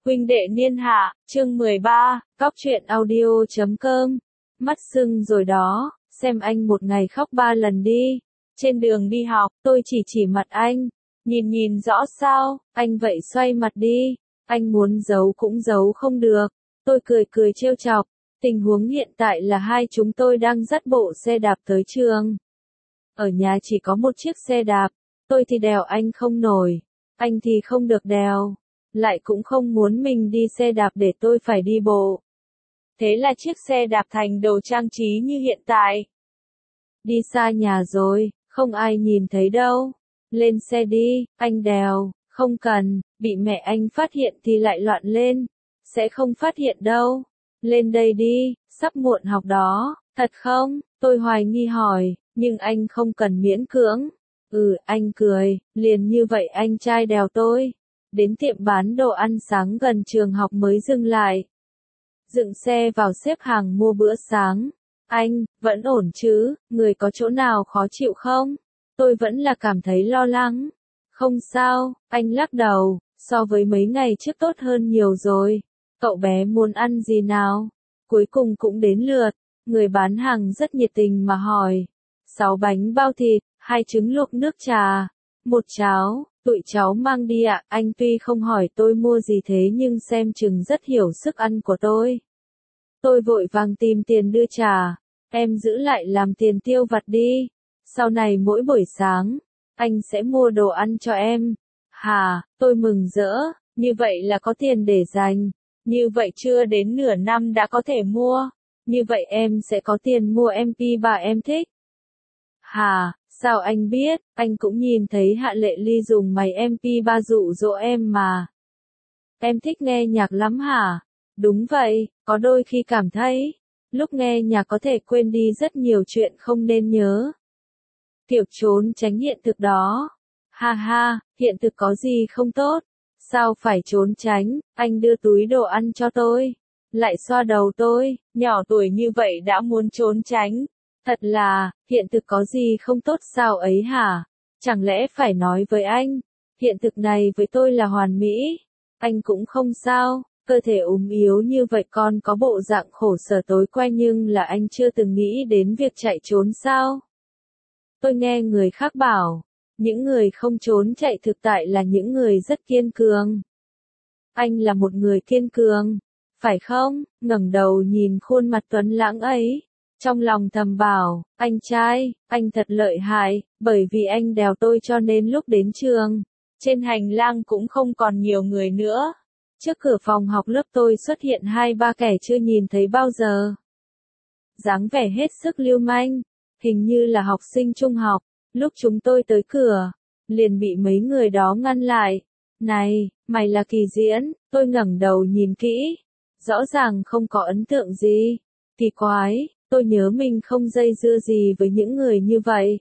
Huynh đệ niên hạ, chương 13, Cóc truyện audio.com. Mắt sưng rồi đó, xem anh một ngày khóc 3 lần đi. Trên đường đi học, tôi chỉ mặt anh. Nhìn rõ sao, anh vậy xoay mặt đi. Anh muốn giấu cũng giấu không được. Tôi cười trêu chọc. Tình huống hiện tại là hai chúng tôi đang dắt bộ xe đạp tới trường. Ở nhà chỉ có một chiếc xe đạp. Tôi thì đèo anh không nổi. Anh thì không được đèo. Lại cũng không muốn mình đi xe đạp để tôi phải đi bộ. Thế là chiếc xe đạp thành đồ trang trí như hiện tại. Đi xa nhà rồi, không ai nhìn thấy đâu. Lên xe đi, anh đèo, không cần, bị mẹ anh phát hiện thì lại loạn lên. Sẽ không phát hiện đâu. Lên đây đi, sắp muộn học đó, thật không? Tôi hoài nghi hỏi, nhưng anh không cần miễn cưỡng. Anh cười, liền như vậy anh trai đèo tôi. Đến tiệm bán đồ ăn sáng gần trường học mới dừng lại. Dựng xe vào xếp hàng mua bữa sáng. Anh, vẫn ổn chứ, người có chỗ nào khó chịu không? Tôi vẫn là cảm thấy lo lắng. Không sao, anh lắc đầu, so với mấy ngày trước tốt hơn nhiều rồi. Cậu bé muốn ăn gì nào? Cuối cùng cũng đến lượt, người bán hàng rất nhiệt tình mà hỏi. 6 bánh bao thịt, 2 trứng luộc nước trà, 1 cháo. Tụi cháu mang đi ạ, anh tuy không hỏi tôi mua gì thế nhưng xem chừng rất hiểu sức ăn của tôi. Tôi vội vàng tìm tiền đưa trả, em giữ lại làm tiền tiêu vặt đi. Sau này mỗi buổi sáng, anh sẽ mua đồ ăn cho em. Hà, tôi mừng rỡ, như vậy là có tiền để dành. Như vậy chưa đến nửa năm đã có thể mua. Như vậy em sẽ có tiền mua MP3 em thích. Hà, sao anh biết, anh cũng nhìn thấy Hạ Lệ Ly dùng máy MP3 dụ dỗ em mà. Em thích nghe nhạc lắm hả? Đúng vậy, có đôi khi cảm thấy, lúc nghe nhạc có thể quên đi rất nhiều chuyện không nên nhớ. Kiểu trốn tránh hiện thực đó. Ha ha, hiện thực có gì không tốt? Sao phải trốn tránh, anh đưa túi đồ ăn cho tôi. Lại xoa đầu tôi, nhỏ tuổi như vậy đã muốn trốn tránh. Thật là, hiện thực có gì không tốt sao ấy hả? Chẳng lẽ phải nói với anh, hiện thực này với tôi là hoàn mỹ? Anh cũng không sao, cơ thể ốm yếu như vậy còn có bộ dạng khổ sở tối quen nhưng là anh chưa từng nghĩ đến việc chạy trốn sao? Tôi nghe người khác bảo, những người không trốn chạy thực tại là những người rất kiên cường. Anh là một người kiên cường, phải không? Ngẩng đầu nhìn khuôn mặt tuấn lãng ấy. Trong lòng thầm bảo, anh trai, anh thật lợi hại, bởi vì anh đèo tôi cho nên lúc đến trường, trên hành lang cũng không còn nhiều người nữa. Trước cửa phòng học lớp tôi xuất hiện 2-3 kẻ chưa nhìn thấy bao giờ. Dáng vẻ hết sức lưu manh, hình như là học sinh trung học. Lúc chúng tôi tới cửa, liền bị mấy người đó ngăn lại. Này, mày là Kỳ Diễn, tôi ngẩng đầu nhìn kỹ. Rõ ràng không có ấn tượng gì. Kỳ quái. Tôi nhớ mình không dây dưa gì với những người như vậy.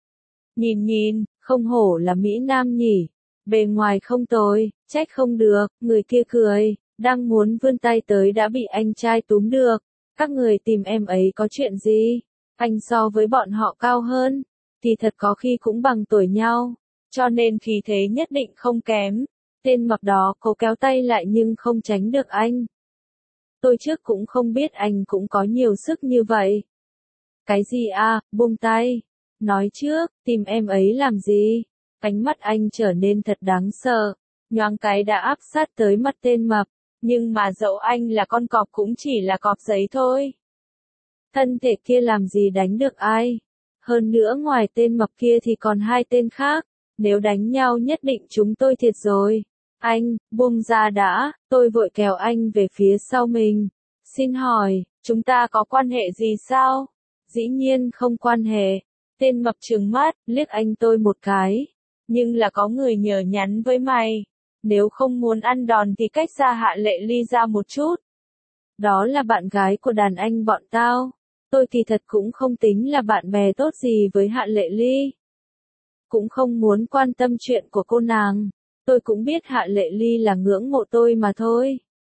Nhìn, không hổ là Mỹ Nam nhỉ. Bề ngoài không tồi, trách không được, người kia cười, đang muốn vươn tay tới đã bị anh trai túm được. Các người tìm em ấy có chuyện gì? Anh so với bọn họ cao hơn, thì thật có khi cũng bằng tuổi nhau, cho nên khí thế nhất định không kém. Tên mập đó cố kéo tay lại nhưng không tránh được anh. Tôi trước cũng không biết anh cũng có nhiều sức như vậy. Cái gì à, buông tay. Nói trước, tìm em ấy làm gì? Ánh mắt anh trở nên thật đáng sợ. Nhoáng cái đã áp sát tới mặt tên mập. Nhưng mà dẫu anh là con cọp cũng chỉ là cọp giấy thôi. Thân thể kia làm gì đánh được ai? Hơn nữa ngoài tên mập kia thì còn 2 tên khác. Nếu đánh nhau nhất định chúng tôi thiệt rồi. Anh, buông ra đã, tôi vội kéo anh về phía sau mình. Xin hỏi, chúng ta có quan hệ gì sao? Dĩ nhiên không quan hệ. Tên mập trừng mắt, liếc anh tôi một cái. Nhưng là có người nhờ nhắn với mày. Nếu không muốn ăn đòn thì cách xa Hạ Lệ Ly ra một chút. Đó là bạn gái của đàn anh bọn tao. Tôi kỳ thật cũng không tính là bạn bè tốt gì với Hạ Lệ Ly. Cũng không muốn quan tâm chuyện của cô nàng. Tôi cũng biết Hạ Lệ Ly là ngưỡng mộ tôi mà thôi.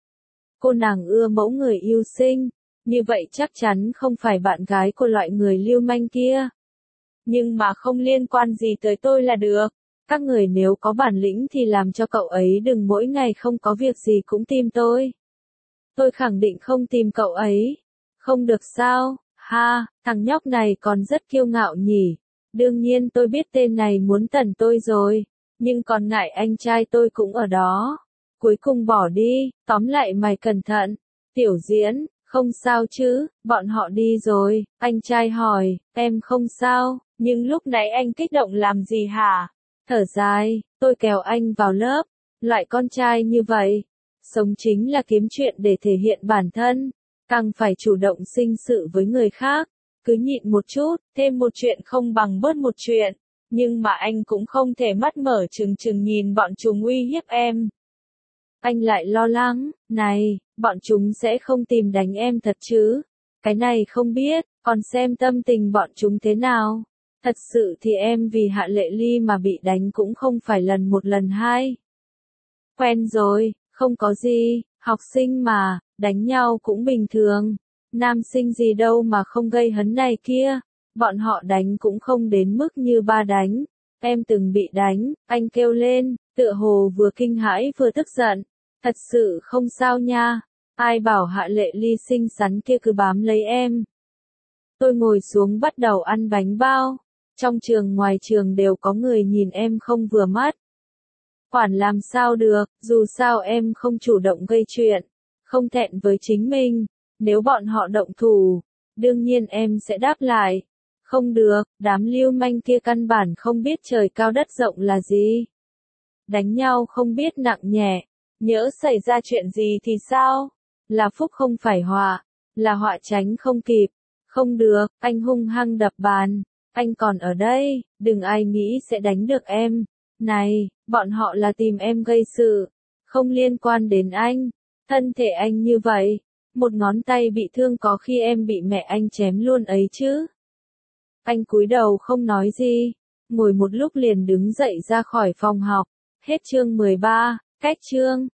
Cô nàng ưa mẫu người yêu xinh, như vậy chắc chắn không phải bạn gái của loại người lưu manh kia. Nhưng mà không liên quan gì tới tôi là được. Các người nếu có bản lĩnh thì làm cho cậu ấy đừng mỗi ngày không có việc gì cũng tìm tôi. Tôi khẳng định không tìm cậu ấy. Không được sao, ha, thằng nhóc này còn rất kiêu ngạo nhỉ. Đương nhiên tôi biết tên này muốn tẩn tôi rồi, nhưng còn ngại anh trai tôi cũng ở đó. Cuối cùng bỏ đi, tóm lại mày cẩn thận. Tiểu Diễn, không sao chứ, bọn họ đi rồi, anh trai hỏi, em không sao, nhưng lúc nãy anh kích động làm gì hả? Thở dài, tôi kéo anh vào lớp, loại con trai như vậy. Sống chính là kiếm chuyện để thể hiện bản thân, càng phải chủ động sinh sự với người khác. Cứ nhịn một chút, thêm một chuyện không bằng bớt một chuyện. Nhưng mà anh cũng không thể mắt mở trừng trừng nhìn bọn chúng uy hiếp em. Anh lại lo lắng, này, bọn chúng sẽ không tìm đánh em thật chứ? Cái này không biết, còn xem tâm tình bọn chúng thế nào. Thật sự thì em vì Hạ Lệ Ly mà bị đánh cũng không phải lần một lần hai. Quen rồi, không có gì, học sinh mà, đánh nhau cũng bình thường. Nam sinh gì đâu mà không gây hấn này kia. Bọn họ đánh cũng không đến mức như ba đánh. Em từng bị đánh, anh kêu lên, tựa hồ vừa kinh hãi vừa tức giận. Thật sự không sao nha. Ai bảo Hạ Lệ Ly xinh xắn kia cứ bám lấy em. Tôi ngồi xuống bắt đầu ăn bánh bao. Trong trường ngoài trường đều có người nhìn em không vừa mắt. Quản làm sao được, dù sao em không chủ động gây chuyện. Không thẹn với chính mình. Nếu bọn họ động thủ, đương nhiên em sẽ đáp lại. Không được, đám lưu manh kia căn bản không biết trời cao đất rộng là gì. Đánh nhau không biết nặng nhẹ. Nhỡ xảy ra chuyện gì thì sao? Là phúc không phải họa, là họa tránh không kịp. Không được, anh hung hăng đập bàn. Anh còn ở đây, đừng ai nghĩ sẽ đánh được em. Này, bọn họ là tìm em gây sự, không liên quan đến anh. Thân thể anh như vậy, một ngón tay bị thương có khi em bị mẹ anh chém luôn ấy chứ. Anh cúi đầu không nói gì, ngồi một lúc liền đứng dậy ra khỏi phòng học. Hết chương 13, cách chương.